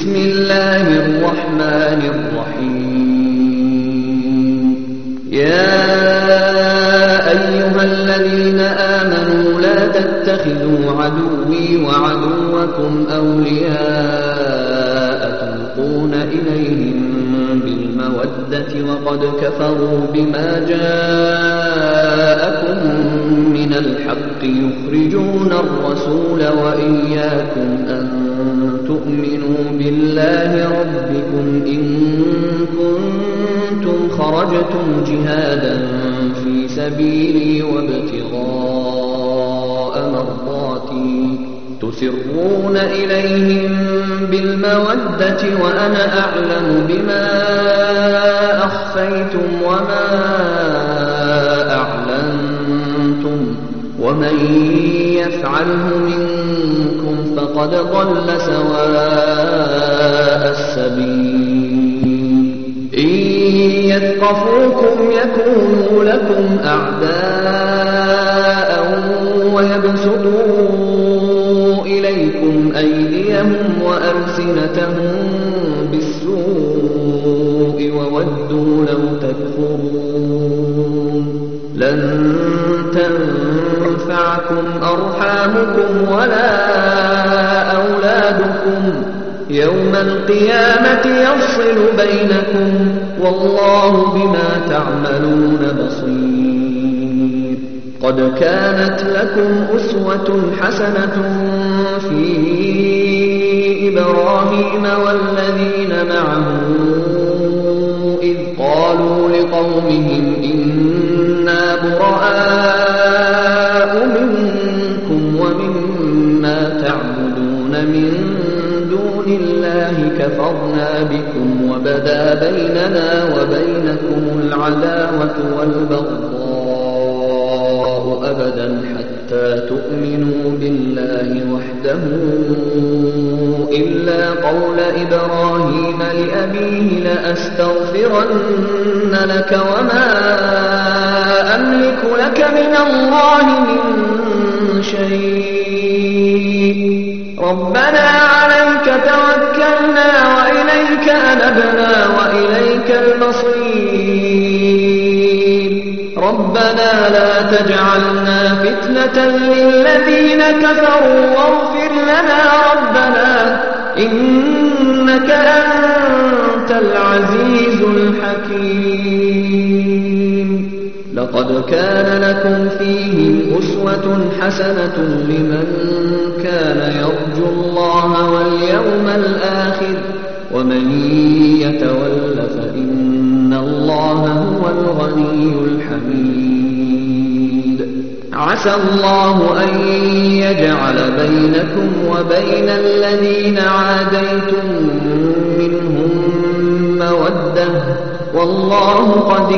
بسم الله الرحمن الرحيم. يا أيها الذين آمنوا لا تتخذوا عدوي وعدوكم أولياء تلقون إليهم بالمودة وقد كفروا بما جاءكم من الحق يخرجون الرسول وإياكم أن تؤمنوا بالله ربكم إن كنتم خرجتم جهادا في سبيلي وابتغاء مرضاتي تسرون إليهم بالمودة وأنا أعلم بما أخفيتم وما أعلنتم ومن يفعله منكم فقد ضل سواء السبيل. إن يثقفوكم يكونوا لكم أعداء ويبسطوا إليكم أيديهم وألسنتهم بالسوء وودوا لو تكفرون. لن تنفعكم أرحامكم ولا أولادكم يوم القيامة يفصل بينكم والله بما تعملون بصير. قد كانت لكم أسوة حسنة في إبراهيم والذين معه إذ قالوا لقومهم إنا براء منكم ومما تعبدون من دون الله كفرنا بكم وبدا بيننا وبينكم العداوة والبغضاء أبدا حتى تؤمنوا بالله وحده إلا قول إبراهيم لأبيه لأستغفرن لك وما أملك لك من الله من شيء ربنا عليك توكلنا وإليك أنبنا وإليك المصير. ربنا لا تجعلنا فتنة للذين كفروا واغفر لنا ربنا إنك أنت العزيز الحكيم. لقد كان لكم فيهم أسوة حسنة لمن كان يرجو الله واليوم الآخر ومن يتول فإن الله هو الغني الحميد. عسى الله أن يجعل بينكم وبين الذين عاديتم منهم مودة والله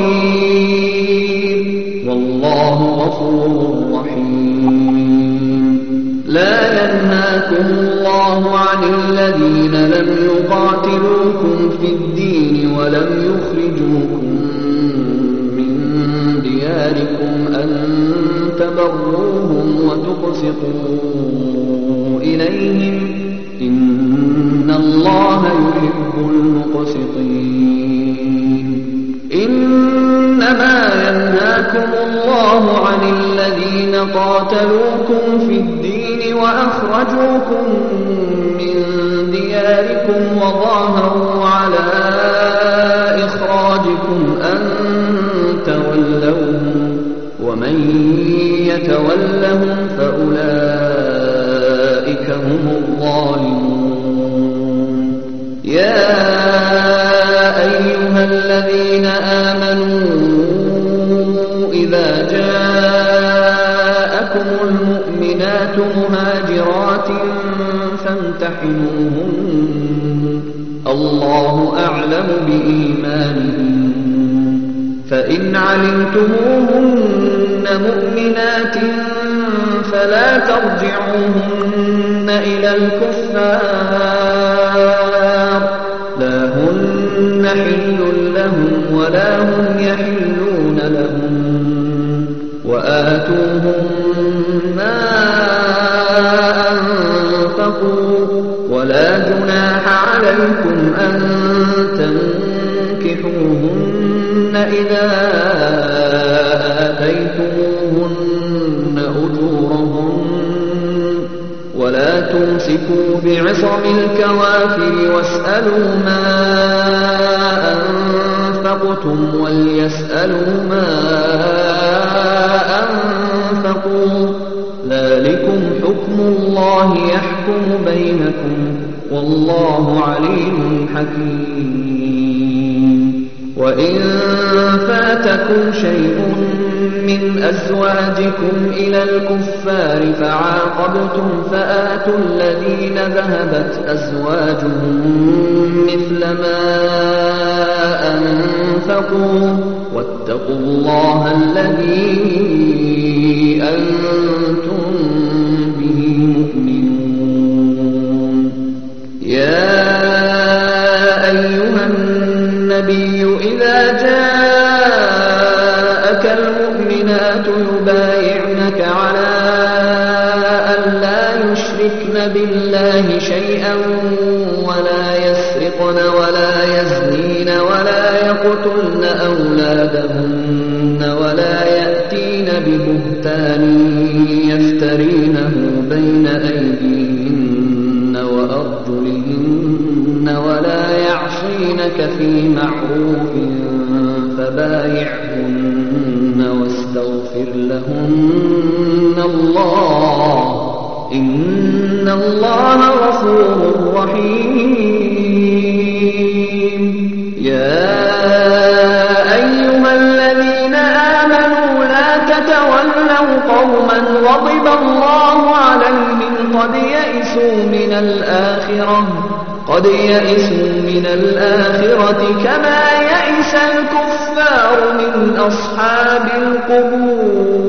قدير والله غفور رحيم. لا ينهاكم الله عن الذين لم يقاتلوكم في الدين ولم يخرجوكم من دياركم أن تبروهم وتقسطوا إليهم إن الله يحب المقسطين. إنما ينهاكم الله عن الذين قاتلوكم في الدين وأخرجوكم من دياركم وظاهروا على إخراجكم أن تولوهم ومن يتولهم فأولئك هم الظالمون. يا أيها الذين آمنوا إذا جاءكم المؤمنات مهاجرات فامتحنوهن الله أعلم بإيمانهن فإن علمتموهن مؤمنات فلا ترجعوهن إلى الكفار لا هن حل لهم ولا هم يحلون لهم وآتوهم ما أنفقوا ولا جناح عليكم عليكم أن تنكحوهن إذا آتيتموهن أجورهن ولا تمسكوا بعصم الكوافر واسألوا ما أنفقتم وليسألوا ما أنفقوا ذلكم حكم الله يحكم بينكم والله عليم حكيم وإن فاتكم شيء من أزواجكم إلى الكفار فعاقبتم فآتوا الذين ذهبت أزواجهم مثل ما أنفقوا واتقوا الله الذي أنتم به مؤمنون يا أيها النبي إذا جاءك المؤمنات يبايعنك على أن لا يشركن بالله شيئا ولا يسرقن ولا يزنين ولا يقتلن أولادهن ولا يأتين ببهتان يفترينه بين أيديهن وأرجلهن ولا يعصينك في معروف فبايعهن واستغفر لهن الله إن الله غفور رحيم يا أيها الذين آمنوا لا تتولوا قوما غضب الله عليهم قد يئسوا من الآخرة كما يئس الكفار من أصحاب القبور